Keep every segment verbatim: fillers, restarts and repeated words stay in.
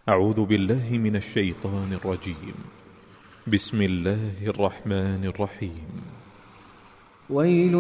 أعوذ بالله من الشيطان الرجيم. بسم الله الرحمن الرحيم. ويل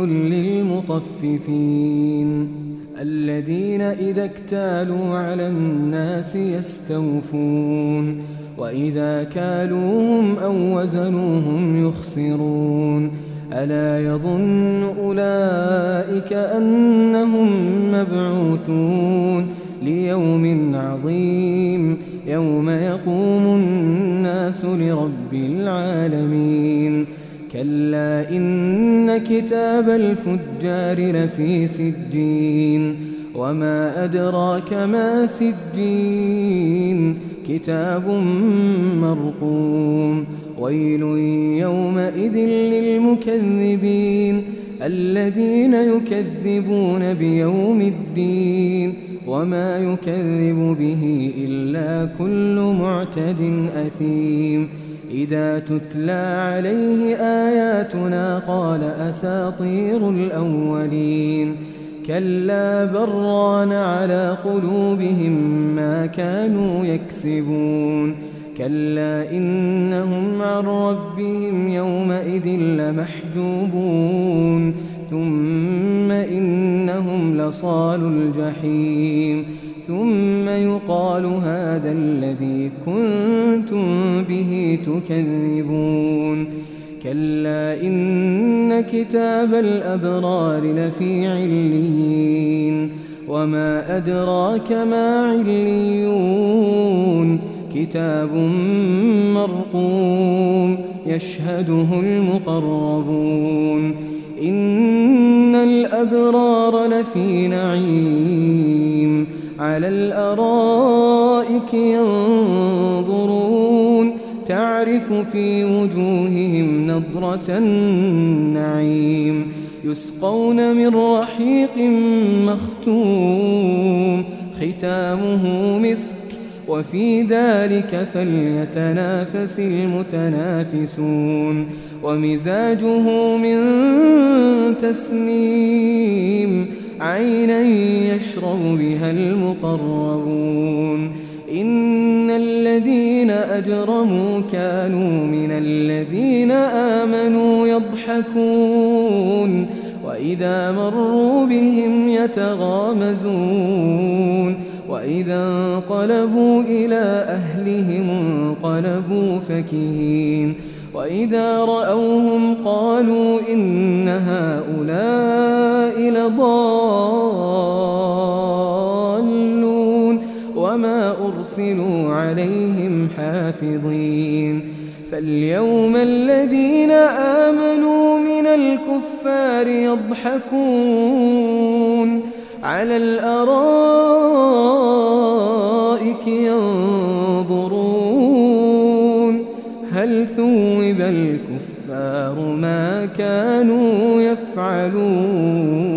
للمطففين الذين إذا اكتالوا على الناس يستوفون وإذا كالوهم أو وزنوهم يخسرون ألا يظن أولئك أنهم مبعوثون ليوم عظيم يوم يقوم الناس لرب العالمين كلا إن كتاب الفجار لفي سجين وما أدراك ما سجين كتاب مرقوم ويل يومئذ للمكذبين الذين يكذبون بيوم الدين وما يكذب به إلا كل معتد أثيم إذا تتلى عليه آياتنا قال أساطير الأولين كلا بران على قلوبهم ما كانوا يكسبون كلا إنهم عن ربهم يومئذ لمحجوبون ثم إنهم لصال الجحيم ثم يقال هذا الذي كنتم به تكذبون كلا إن كتاب الأبرار لفي عليين وما أدراك ما عليون كتاب مرقوم يشهده المقربون إن الأبرار لفي نعيم على الأرائك ينظرون تعرف في وجوههم نضرة النعيم يسقون من رحيق مختوم ختامه مسك وفي ذلك فليتنافس المتنافسون ومزاجه من تسنيم عينا يشرب بها المقربون إن الذين أجرموا كانوا من الذين آمنوا يضحكون وإذا مروا بهم يتغامزون وإذا انقلبوا إلى أهلهم انقلبوا فكهين وإذا رأوهم قالوا إن هؤلاء لضالون وما أرسلوا عليهم حافظين فاليوم الذين آمنوا من الكفار يضحكون على الأرائك ينظرون هل ثوب الكفار ما كانوا يفعلون.